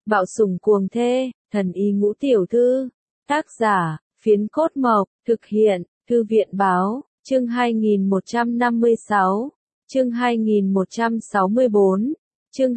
Bạo sủng cuồng thê, thần y ngũ tiểu thư. Tác giả, Phiến Cốt Mộc, thực hiện, Thư viện báo, chương 2156, chương 2164, chương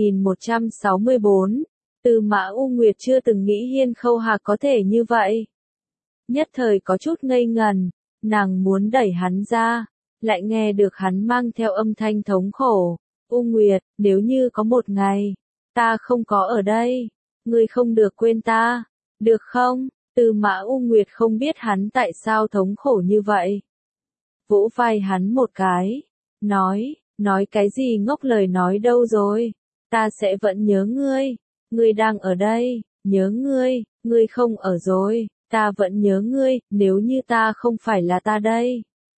2164. Từ Mã U Nguyệt chưa từng nghĩ Hiên Khâu Hạc có thể như vậy. Nhất thời có chút ngây ngần, nàng muốn đẩy hắn ra, lại nghe được hắn mang theo âm thanh thống khổ. U Nguyệt, nếu như có một ngày, ta không có ở đây, ngươi không được quên ta, được không? Từ Mã U Nguyệt không biết hắn tại sao thống khổ như vậy. Vỗ vai hắn một cái, nói cái gì ngốc lời nói đâu rồi, ta sẽ vẫn nhớ ngươi đang ở đây, nhớ ngươi không ở rồi, ta vẫn nhớ ngươi, nếu như ta không phải là ta đây.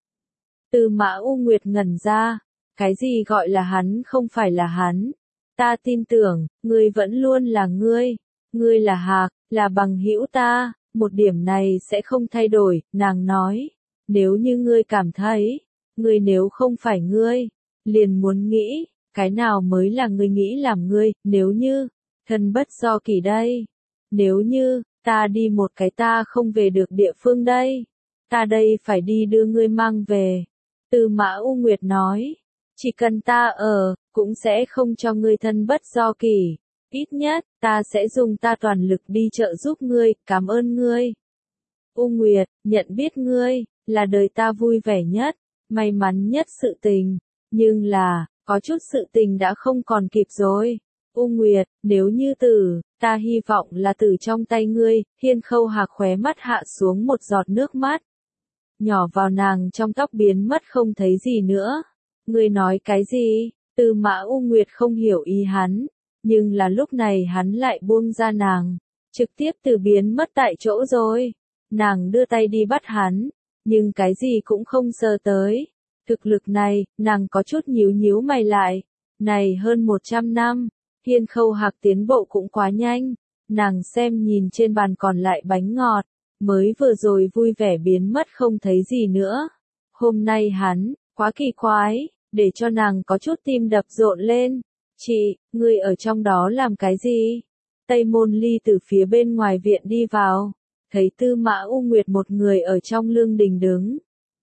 Từ Mã U Nguyệt ngẩn ra, cái gì gọi là hắn không phải là hắn, ta tin tưởng, ngươi vẫn luôn là ngươi là Hạc, là bằng hữu ta, một điểm này sẽ không thay đổi, nàng nói, nếu như ngươi cảm thấy, ngươi nếu không phải ngươi, liền muốn nghĩ, cái nào mới là ngươi nghĩ làm ngươi, nếu như, thân bất do kỷ đây, nếu như, ta đi một cái ta không về được địa phương đây, ta đây phải đi đưa ngươi mang về. Từ Mã U Nguyệt nói, chỉ cần ta ở, cũng sẽ không cho ngươi thân bất do kỷ, ít nhất, ta sẽ dùng ta toàn lực đi trợ giúp ngươi, cảm ơn ngươi. U Nguyệt, nhận biết ngươi, là đời ta vui vẻ nhất, may mắn nhất sự tình, nhưng là, có chút sự tình đã không còn kịp rồi. U Nguyệt, nếu như tử, ta hy vọng là tử trong tay ngươi. Hiên Khâu Hạc khóe mắt hạ xuống một giọt nước mắt, nhỏ vào nàng trong tóc biến mất không thấy gì nữa. Ngươi nói cái gì? Từ Mã U Nguyệt không hiểu ý hắn, nhưng là lúc này hắn lại buông ra nàng, trực tiếp từ biến mất tại chỗ rồi. Nàng đưa tay đi bắt hắn, nhưng cái gì cũng không sờ tới. Thực lực này, nàng có chút nhíu mày lại. Này hơn 100 năm, Hiên Khâu Hạc tiến bộ cũng quá nhanh. Nàng xem nhìn trên bàn còn lại bánh ngọt, mới vừa rồi vui vẻ biến mất không thấy gì nữa. Hôm nay hắn, quá kỳ quái, để cho nàng có chút tim đập rộn lên. Chị, ngươi ở trong đó làm cái gì? Tây Môn Ly từ phía bên ngoài viện đi vào, thấy Tư Mã U Nguyệt một người ở trong lương đình đứng.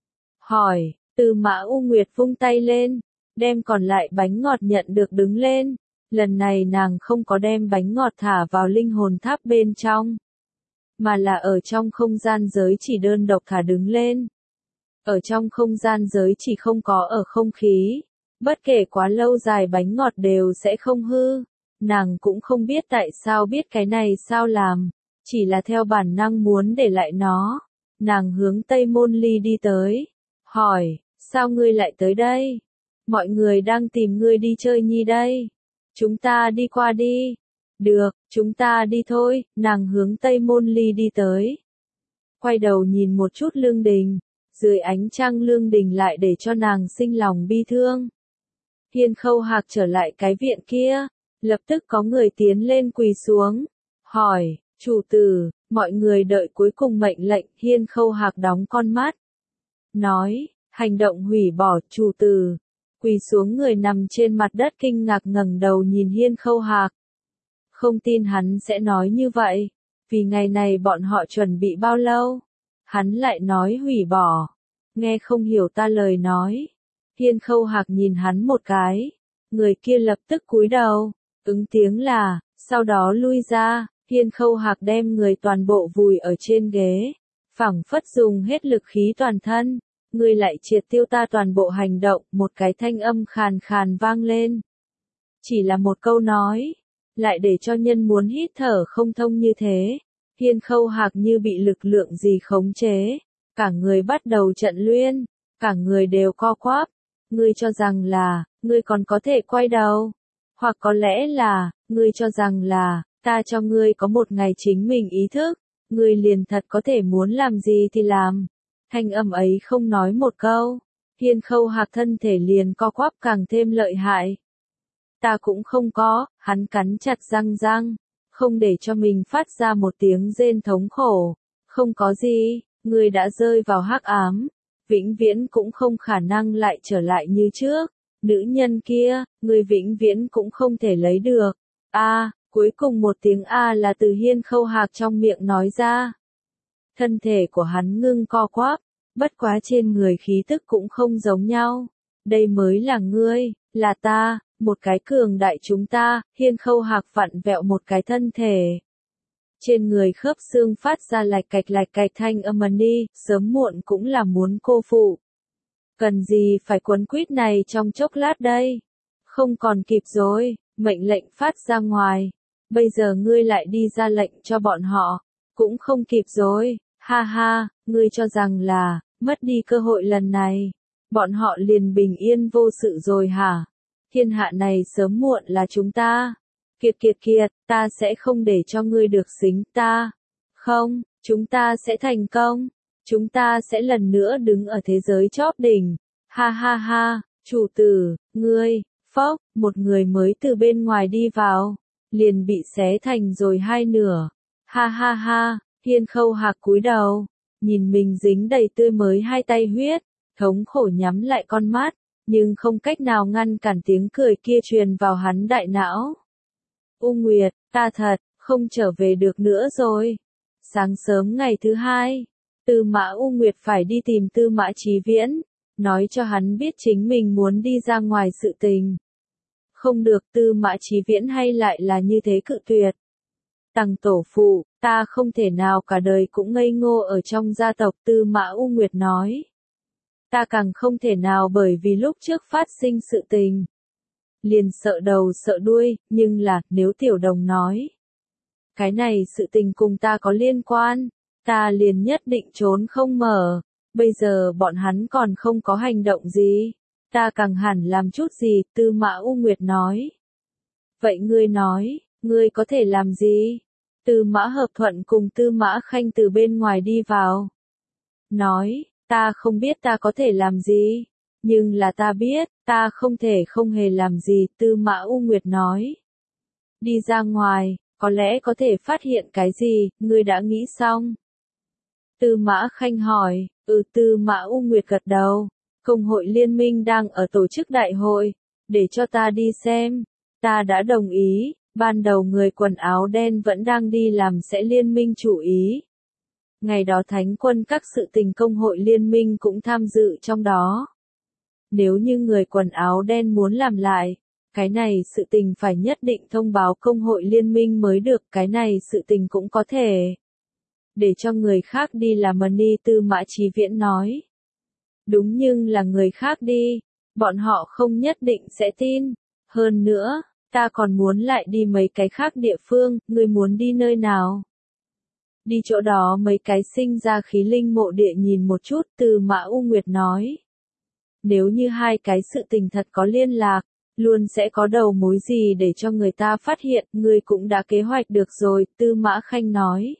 Hỏi, Tư Mã U Nguyệt vung tay lên, đem còn lại bánh ngọt nhận được đứng lên. Lần này nàng không có đem bánh ngọt thả vào linh hồn tháp bên trong, mà là ở trong không gian giới chỉ đơn độc thả đứng lên. Ở trong không gian giới chỉ không có ở không khí, bất kể quá lâu dài bánh ngọt đều sẽ không hư. Nàng cũng không biết tại sao biết cái này sao làm, chỉ là theo bản năng muốn để lại nó. Nàng hướng Tây Môn Ly đi tới, hỏi, sao ngươi lại tới đây? Mọi người đang tìm ngươi đi chơi nhi đây. Chúng ta đi qua đi. Được, chúng ta đi thôi. Nàng hướng Tây Môn Ly đi tới. Quay đầu nhìn một chút lương đình, dưới ánh trăng lương đình lại để cho nàng sinh lòng bi thương. Hiên Khâu Hạc trở lại cái viện kia, lập tức có người tiến lên quỳ xuống, hỏi, chủ tử, mọi người đợi cuối cùng mệnh lệnh. Hiên Khâu Hạc đóng con mắt, nói, hành động hủy bỏ. Chủ tử, quỳ xuống người nằm trên mặt đất kinh ngạc ngẩng đầu nhìn Hiên Khâu Hạc. Không tin hắn sẽ nói như vậy, vì ngày này bọn họ chuẩn bị bao lâu. Hắn lại nói hủy bỏ, nghe không hiểu ta lời nói. Hiên Khâu Hạc nhìn hắn một cái, người kia lập tức cúi đầu, ứng tiếng là, sau đó lui ra. Hiên Khâu Hạc đem người toàn bộ vùi ở trên ghế, phảng phất dùng hết lực khí toàn thân. Ngươi lại triệt tiêu ta toàn bộ hành động. Một cái thanh âm khàn khàn vang lên. Chỉ là một câu nói, lại để cho nhân muốn hít thở không thông như thế. Hiên Khâu Hạc như bị lực lượng gì khống chế, cả người bắt đầu trận luyên, cả người đều co quắp. Ngươi cho rằng là, ngươi còn có thể quay đầu, hoặc có lẽ là, ngươi cho rằng là, ta cho ngươi có một ngày chính mình ý thức, ngươi liền thật có thể muốn làm gì thì làm. Thanh âm ấy không nói một câu, Hiên Khâu Hạc thân thể liền co quắp càng thêm lợi hại. Ta cũng không có, hắn cắn chặt răng, không để cho mình phát ra một tiếng rên thống khổ. Không có gì, ngươi đã rơi vào hắc ám, vĩnh viễn cũng không khả năng lại trở lại như trước. Nữ nhân kia, ngươi vĩnh viễn cũng không thể lấy được. Cuối cùng một tiếng a là từ Hiên Khâu Hạc trong miệng nói ra. Thân thể của hắn ngưng co quắp, bất quá trên người khí tức cũng không giống nhau. Đây mới là ngươi, là ta, một cái cường đại chúng ta. Hiên Khâu Hạc vặn vẹo một cái thân thể. Trên người khớp xương phát ra lạch cạch thanh âm đi, sớm muộn cũng là muốn cô phụ. Cần gì phải quấn quýt này trong chốc lát đây? Không còn kịp rồi, mệnh lệnh phát ra ngoài. Bây giờ ngươi lại đi ra lệnh cho bọn họ, cũng không kịp rồi. Ha ha, ngươi cho rằng là, mất đi cơ hội lần này, bọn họ liền bình yên vô sự rồi hả? Thiên hạ này sớm muộn là chúng ta. Kiệt, ta sẽ không để cho ngươi được xính ta. Không, chúng ta sẽ thành công. Chúng ta sẽ lần nữa đứng ở thế giới chóp đỉnh. Ha ha ha, chủ tử, ngươi, phốc, một người mới từ bên ngoài đi vào, liền bị xé thành rồi hai nửa. Ha ha ha, Hiên Khâu Hạc cúi đầu, nhìn mình dính đầy tươi mới hai tay huyết, thống khổ nhắm lại con mắt, nhưng không cách nào ngăn cản tiếng cười kia truyền vào hắn đại não. U Nguyệt, ta thật, không trở về được nữa rồi. Sáng sớm ngày thứ hai, Tư Mã U Nguyệt phải đi tìm Tư Mã Chí Viễn, nói cho hắn biết chính mình muốn đi ra ngoài sự tình. Không được, Tư Mã Chí Viễn hay lại là như thế cự tuyệt. Tằng tổ phụ, ta không thể nào cả đời cũng ngây ngô ở trong gia tộc. Tư Mã U Nguyệt nói. Ta càng không thể nào, bởi vì lúc trước phát sinh sự tình. Liền sợ đầu sợ đuôi, nhưng là, nếu Tiểu Đồng nói. Cái này sự tình cùng ta có liên quan, ta liền nhất định trốn không mở. Bây giờ bọn hắn còn không có hành động gì, ta càng hẳn làm chút gì. Tư Mã U Nguyệt nói. Vậy ngươi nói, ngươi có thể làm gì? Tư Mã Hợp Thuận cùng Tư Mã Khanh từ bên ngoài đi vào. Nói, ta không biết ta có thể làm gì, nhưng là ta biết, ta không thể không hề làm gì. Tư Mã U Nguyệt nói. Đi ra ngoài, có lẽ có thể phát hiện cái gì, ngươi đã nghĩ xong? Tư Mã Khanh hỏi. Tư Mã U Nguyệt gật đầu. Công hội liên minh đang ở tổ chức đại hội, để cho ta đi xem. Ta đã đồng ý, ban đầu người quần áo đen vẫn đang đi làm sẽ liên minh chủ ý. Ngày đó Thánh quân các sự tình công hội liên minh cũng tham dự trong đó. Nếu như người quần áo đen muốn làm lại, cái này sự tình phải nhất định thông báo công hội liên minh mới được. Cái này sự tình cũng có thể để cho người khác đi làm đi. Tư Mã Chí Viễn nói. Đúng, nhưng là người khác đi, bọn họ không nhất định sẽ tin. Hơn nữa, ta còn muốn lại đi mấy cái khác địa phương. Ngươi muốn đi nơi nào? Đi chỗ đó mấy cái sinh ra khí linh mộ địa nhìn một chút. Tư Mã U Nguyệt nói. Nếu như hai cái sự tình thật có liên lạc, luôn sẽ có đầu mối gì để cho người ta phát hiện. Ngươi cũng đã kế hoạch được rồi. Tư Mã Khanh nói.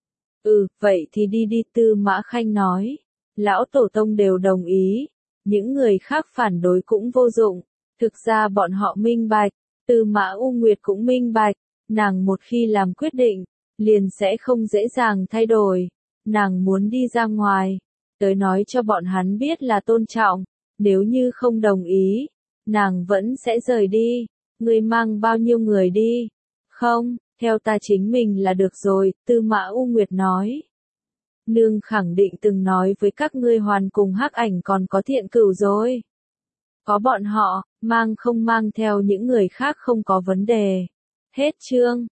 Vậy thì đi. Tư Mã Khanh nói. Lão tổ tông đều đồng ý, những người khác phản đối cũng vô dụng. Thực ra bọn họ minh bạch, Tư Mã U Nguyệt cũng minh bạch, nàng một khi làm quyết định, liền sẽ không dễ dàng thay đổi. Nàng muốn đi ra ngoài, tới nói cho bọn hắn biết là tôn trọng, nếu như không đồng ý, nàng vẫn sẽ rời đi. Ngươi mang bao nhiêu người đi? Không, theo ta chính mình là được rồi. Tư Mã U Nguyệt nói. Nương khẳng định từng nói với các ngươi Hoàn cùng Hắc Ảnh còn có Thiện Cửu rồi. Có bọn họ, mang không mang theo những người khác không có vấn đề. Hết chương.